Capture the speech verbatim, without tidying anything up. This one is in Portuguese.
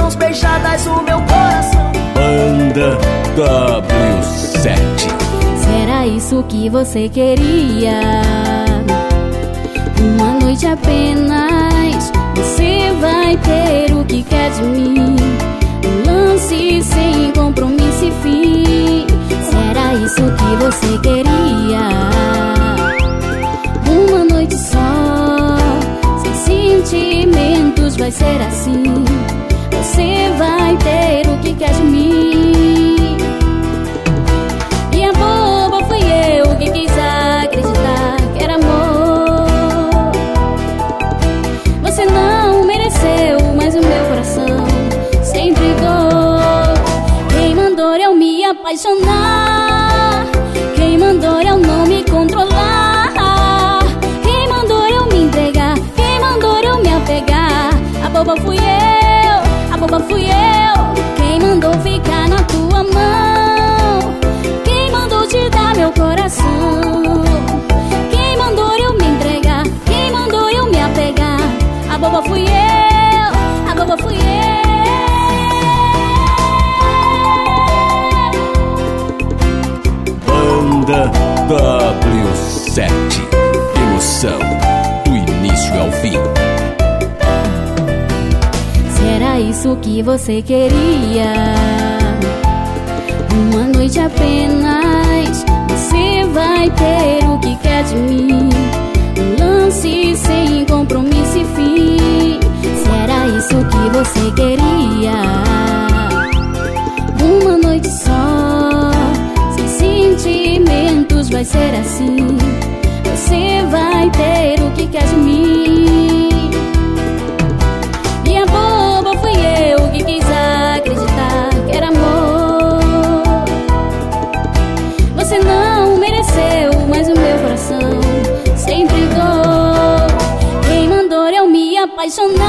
mãos beijadas o meu coração. Banda W sete. Será isso que você queria? Uma noite apenas, você vai ter o que quer de mim. Um lance sem compromisso e fim. Será isso que você queria? Uma noite só, sem sentimentos, vai ser assim. Você vai ter o que quer de mim. E a boba fui eu que quis acreditar que era amor. Você não mereceu, mas o meu coração sempre dor. Quem mandou eu me apaixonar? Quem mandou eu não me controlar? Quem mandou eu me entregar? Quem mandou eu me apegar? A boba fui eu, a boba fui eu. Quem mandou ficar na tua mão? Quem mandou te dar meu coração? Quem mandou eu me entregar? Quem mandou eu me apegar? A boba fui eu, a boba fui eu. Banda W sete. Emoção do início ao fim. Será isso que você queria? Uma noite apenas, você vai ter o que quer de mim. Um lance sem compromisso e fim. Será isso que você queria? Uma noite só, sem sentimentos, vai ser assim. Você vai ter o que quer de mim. E a boba fui eu que quis acreditar que era amor. Você não mereceu, mas o meu coração sempre dor. Quem mandou eu me apaixonar?